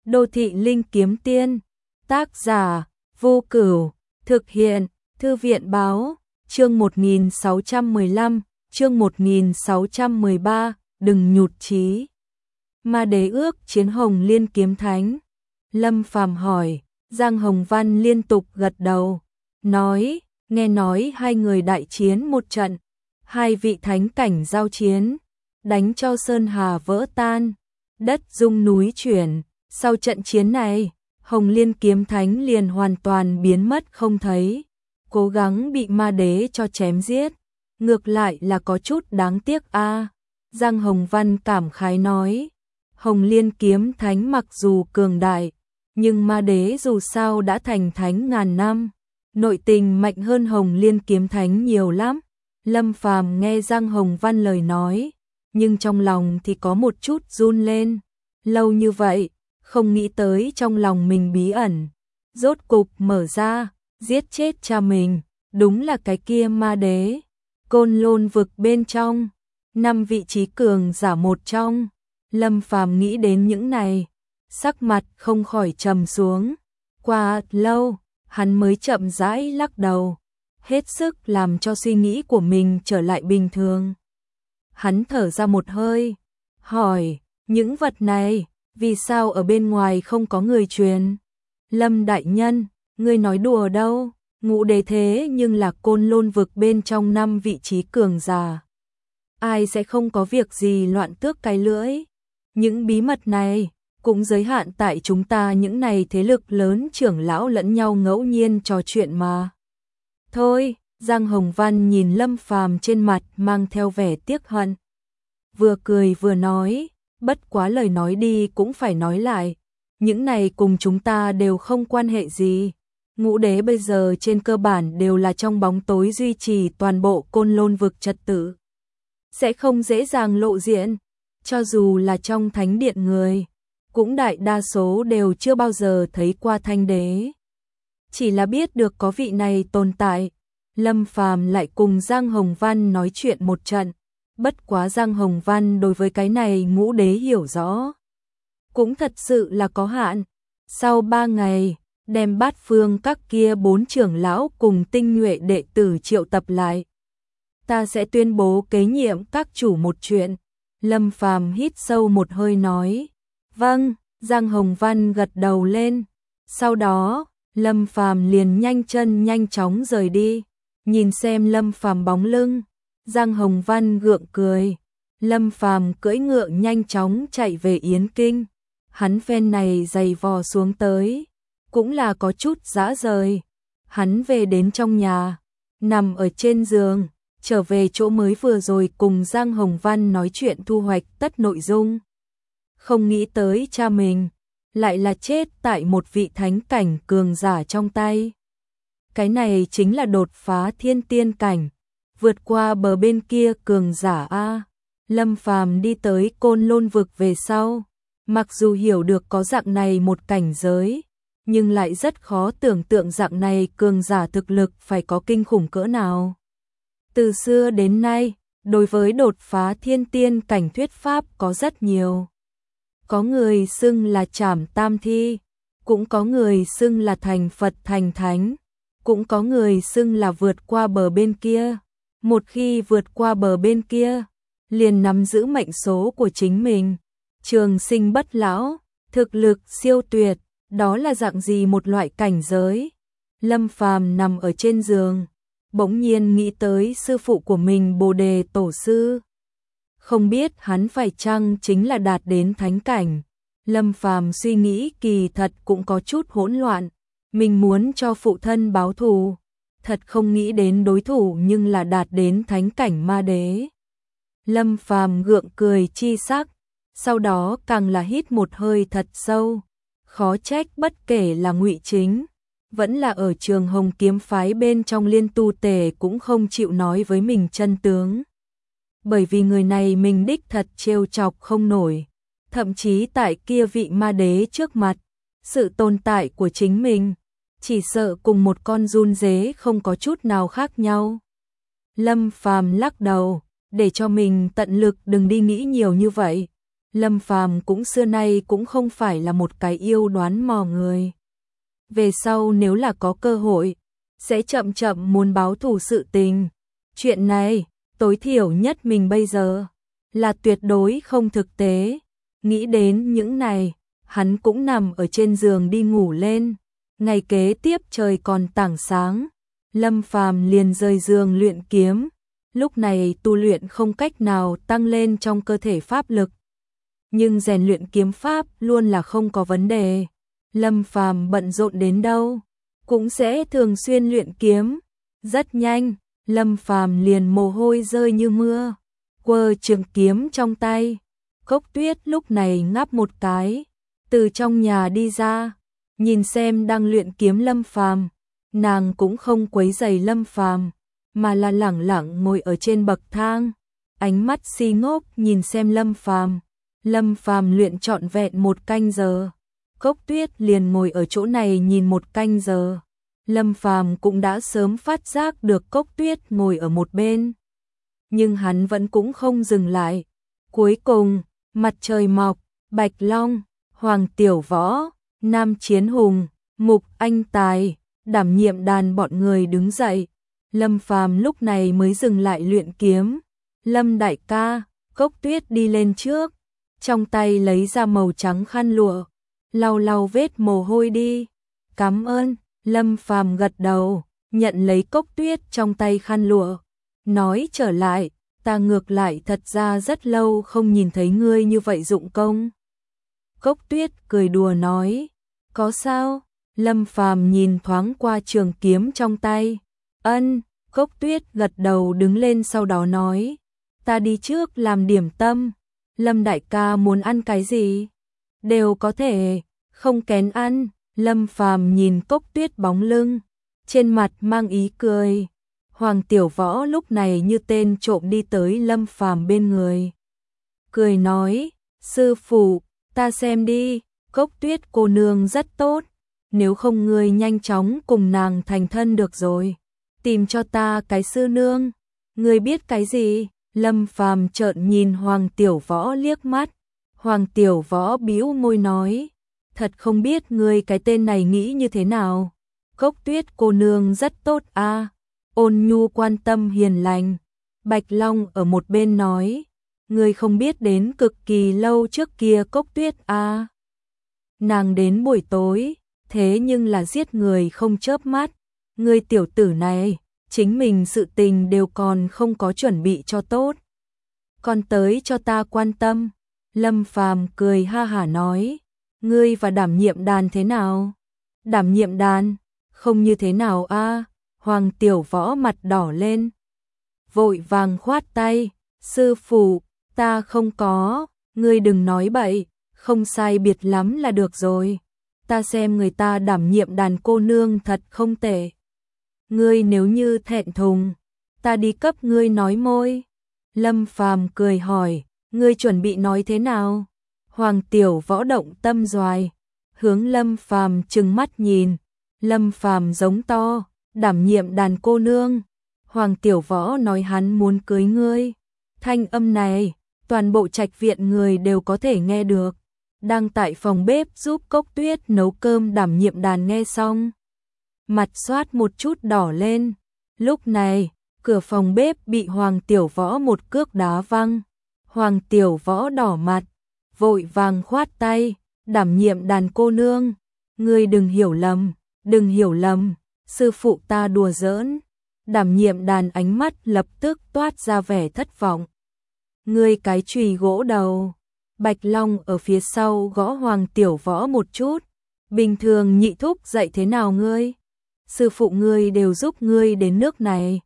Đô thị linh kiếm tiên, tác giả Vô Cửu, thực hiện Thư viện báo, chương 1615, chương 1613, đừng nhụt chí. Ma đế ước chiến Hồng Liên kiếm thánh. Lâm Phàm hỏi, Giang Hồng Văn liên tục gật đầu, nói, nghe nói hai người đại chiến một trận, hai vị thánh cảnh giao chiến, đánh cho sơn hà vỡ tan, đất rung núi chuyển. Sau trận chiến này, Hồng Liên kiếm thánh liền hoàn toàn biến mất không thấy, cố gắng bị ma đế cho chém giết, ngược lại là có chút đáng tiếc a. Giang Hồng Văn cảm khái nói, Hồng Liên kiếm thánh mặc dù cường đại, nhưng ma đế dù sao đã thành thánh ngàn năm, nội tình mạnh hơn Hồng Liên kiếm thánh nhiều lắm. Lâm Phàm nghe Giang Hồng Văn lời nói, nhưng trong lòng thì có một chút run lên, lâu như vậy, không nghĩ tới trong lòng mình bí ẩn, rốt cục mở ra, giết chết cha mình, đúng là cái kia ma đế. Côn Lôn vực bên trong, 5 vị trí cường giả một trong. Lâm Phàm nghĩ đến những này, sắc mặt không khỏi trầm xuống. Qua lâu, hắn mới chậm rãi lắc đầu, hết sức làm cho suy nghĩ của mình trở lại bình thường. Hắn thở ra một hơi, hỏi, những vật này, vì sao ở bên ngoài không có người truyền? Lâm đại nhân, ngươi nói đùa đâu, Ngũ đế thế nhưng là Côn Lôn vực bên trong 5 vị trí cường giả. Ai sẽ không có việc gì loạn tước cái lưỡi? Những bí mật này cũng giới hạn tại chúng ta những này thế lực lớn trưởng lão lẫn nhau ngẫu nhiên trò chuyện mà. Thôi, Giang Hồng Văn nhìn Lâm Phàm trên mặt mang theo vẻ tiếc hận. Vừa cười vừa nói, bất quá lời nói đi cũng phải nói lại. Những này cùng chúng ta đều không quan hệ gì. Ngũ đế bây giờ trên cơ bản đều là trong bóng tối duy trì toàn bộ Côn Lôn vực trật tự. Sẽ không dễ dàng lộ diện, cho dù là trong thánh điện người, cũng đại đa số đều chưa bao giờ thấy qua thanh đế. Chỉ là biết được có vị này tồn tại, Lâm Phàm lại cùng Giang Hồng Văn nói chuyện một trận, bất quá Giang Hồng Văn đối với cái này Ngũ đế hiểu rõ. Cũng thật sự là có hạn, sau 3 ngày, đem Bát Phương các kia 4 trưởng lão cùng tinh nhuệ đệ tử triệu tập lại. Ta sẽ tuyên bố kế nhiệm các chủ một chuyện. Lâm Phàm hít sâu một hơi nói. Vâng, Giang Hồng Văn gật đầu lên. Sau đó, Lâm Phàm liền nhanh chân nhanh chóng rời đi. Nhìn xem Lâm Phàm bóng lưng, Giang Hồng Văn gượng cười. Lâm Phàm cưỡi ngựa nhanh chóng chạy về Yến Kinh. Hắn phen này giày vò xuống tới, cũng là có chút dã rời. Hắn về đến trong nhà, nằm ở trên giường, trở về chỗ mới vừa rồi cùng Giang Hồng Văn nói chuyện thu hoạch tất nội dung. Không nghĩ tới cha mình lại là chết tại một vị thánh cảnh cường giả trong tay. Cái này chính là đột phá thiên tiên cảnh, vượt qua bờ bên kia cường giả a. Lâm Phàm đi tới Côn Lôn vực về sau, mặc dù hiểu được có dạng này một cảnh giới, nhưng lại rất khó tưởng tượng dạng này cường giả thực lực phải có kinh khủng cỡ nào. Từ xưa đến nay, đối với đột phá thiên tiên cảnh thuyết pháp có rất nhiều. Có người xưng là trảm tam thi, cũng có người xưng là thành Phật thành thánh, cũng có người xưng là vượt qua bờ bên kia. Một khi vượt qua bờ bên kia, liền nắm giữ mệnh số của chính mình, trường sinh bất lão, thực lực siêu tuyệt, đó là dạng gì một loại cảnh giới. Lâm Phàm nằm ở trên giường, bỗng nhiên nghĩ tới sư phụ của mình Bồ Đề Tổ sư. Không biết hắn phải chăng chính là đạt đến thánh cảnh. Lâm Phàm suy nghĩ kỳ thật cũng có chút hỗn loạn. Mình muốn cho phụ thân báo thù, thật không nghĩ đến đối thủ nhưng là đạt đến thánh cảnh ma đế. Lâm Phàm gượng cười chi sắc, sau đó càng là hít một hơi thật sâu. Khó trách bất kể là Ngụy Chính, vẫn là ở Trường Hồng kiếm phái bên trong Liên Tu Tề cũng không chịu nói với mình chân tướng. Bởi vì người này mình đích thật trêu chọc không nổi, thậm chí tại kia vị ma đế trước mặt, sự tồn tại của chính mình, chỉ sợ cùng một con giun dế không có chút nào khác nhau. Lâm Phàm lắc đầu, để cho mình tận lực đừng đi nghĩ nhiều như vậy. Lâm Phàm cũng xưa nay cũng không phải là một cái yêu đoán mò người. Về sau nếu là có cơ hội, sẽ chậm chậm muốn báo thù sự tình. Chuyện này, tối thiểu nhất mình bây giờ, là tuyệt đối không thực tế. Nghĩ đến những này, hắn cũng nằm ở trên giường đi ngủ lên. Ngày kế tiếp trời còn tảng sáng, Lâm Phàm liền rời giường luyện kiếm. Lúc này tu luyện không cách nào tăng lên trong cơ thể pháp lực, nhưng rèn luyện kiếm pháp luôn là không có vấn đề. Lâm Phàm bận rộn đến đâu, cũng sẽ thường xuyên luyện kiếm. Rất nhanh, Lâm Phàm liền mồ hôi rơi như mưa, quơ trường kiếm trong tay. Cốc Tuyết lúc này ngáp một cái, từ trong nhà đi ra, nhìn xem đang luyện kiếm Lâm Phàm, nàng cũng không quấy rầy Lâm Phàm, mà là lẳng lặng ngồi ở trên bậc thang, ánh mắt si ngốc nhìn xem Lâm Phàm. Lâm Phàm luyện trọn vẹn 1 canh giờ, Cốc Tuyết liền ngồi ở chỗ này nhìn 1 canh giờ. Lâm Phàm cũng đã sớm phát giác được Cốc Tuyết ngồi ở một bên, nhưng hắn vẫn cũng không dừng lại. Cuối cùng, mặt trời mọc, Bạch Long, Hoàng Tiểu Võ, Nam Chiến Hùng, Mục Anh Tài, đảm nhiệm đàn bọn người đứng dậy. Lâm Phàm lúc này mới dừng lại luyện kiếm. Lâm đại ca, Cốc Tuyết đi lên trước, trong tay lấy ra màu trắng khăn lụa, lau lau vết mồ hôi đi. Cảm ơn. Lâm Phàm gật đầu, nhận lấy Cốc Tuyết trong tay khăn lụa, nói trở lại, ta ngược lại thật ra rất lâu không nhìn thấy ngươi như vậy dụng công. Cốc Tuyết cười đùa nói, có sao? Lâm Phàm nhìn thoáng qua trường kiếm trong tay. Ân. Cốc Tuyết gật đầu đứng lên sau đó nói, ta đi trước làm điểm tâm. Lâm đại ca muốn ăn cái gì? Đều có thể, không kén ăn. Lâm Phàm nhìn Cốc Tuyết bóng lưng, trên mặt mang ý cười. Hoàng Tiểu Võ lúc này như tên trộm đi tới Lâm Phàm bên người, cười nói, sư phụ, ta xem đi, Cốc Tuyết cô nương rất tốt, nếu không ngươi nhanh chóng cùng nàng thành thân được rồi, tìm cho ta cái sư nương. Ngươi biết cái gì? Lâm Phàm trợn nhìn Hoàng Tiểu Võ liếc mắt. Hoàng Tiểu Võ bĩu môi nói, thật không biết ngươi cái tên này nghĩ như thế nào. Cốc Tuyết cô nương rất tốt a, ôn nhu quan tâm hiền lành. Bạch Long ở một bên nói, ngươi không biết đến cực kỳ lâu trước kia Cốc Tuyết a, nàng đến buổi tối, thế nhưng là giết người không chớp mắt. Ngươi tiểu tử này, chính mình sự tình đều còn không có chuẩn bị cho tốt, còn tới cho ta quan tâm. Lâm Phàm cười ha hả nói, ngươi và đảm nhiệm đàn thế nào? Đảm nhiệm đàn? Không như thế nào a? Hoàng Tiểu Võ mặt đỏ lên, vội vàng khoát tay, sư phụ, ta không có, ngươi đừng nói bậy, không sai biệt lắm là được rồi. Ta xem người ta đảm nhiệm đàn cô nương thật không tệ. Ngươi nếu như thẹn thùng, ta đi cấp ngươi nói môi. Lâm Phàm cười hỏi, ngươi chuẩn bị nói thế nào? Hoàng Tiểu Võ động tâm doài, hướng Lâm Phàm trừng mắt nhìn. Lâm Phàm giống to, đảm nhiệm đàn cô nương. Hoàng Tiểu Võ nói hắn muốn cưới ngươi. Thanh âm này, toàn bộ trạch viện người đều có thể nghe được. Đang tại phòng bếp giúp Cốc Tuyết nấu cơm đảm nhiệm đàn nghe xong, mặt xoát một chút đỏ lên. Lúc này, cửa phòng bếp bị Hoàng Tiểu Võ một cước đá văng. Hoàng Tiểu Võ đỏ mặt, vội vàng khoát tay, đảm nhiệm đàn cô nương, ngươi đừng hiểu lầm, đừng hiểu lầm, sư phụ ta đùa giỡn. Đảm nhiệm đàn ánh mắt lập tức toát ra vẻ thất vọng. Ngươi cái chùy gỗ đầu. Bạch Long ở phía sau gõ Hoàng Tiểu Võ một chút. Bình thường nhị thúc dạy thế nào ngươi? Sư phụ ngươi đều giúp ngươi đến nước này.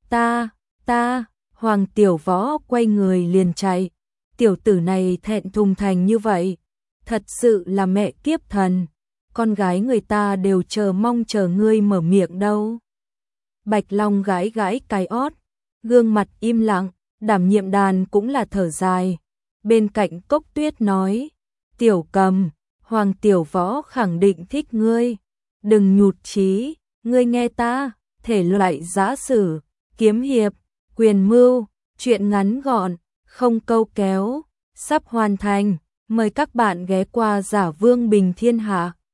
Ta, Hoàng Tiểu Võ quay người liền chạy. Tiểu tử này thẹn thùng thành như vậy, thật sự là mẹ kiếp thần. Con gái người ta đều chờ mong chờ ngươi mở miệng đâu. Bạch Long gãi gãi cái ót, gương mặt im lặng. Đảm nhiệm đàn cũng là thở dài. Bên cạnh Cốc Tuyết nói, Tiểu Cầm, Hoàng Tiểu Võ khẳng định thích ngươi, đừng nhụt chí, ngươi nghe ta, thể loại giã sử, kiếm hiệp, quyền mưu, chuyện ngắn gọn, không câu kéo, sắp hoàn thành. Mời các bạn ghé qua Giả Vương Bình Thiên Hạ.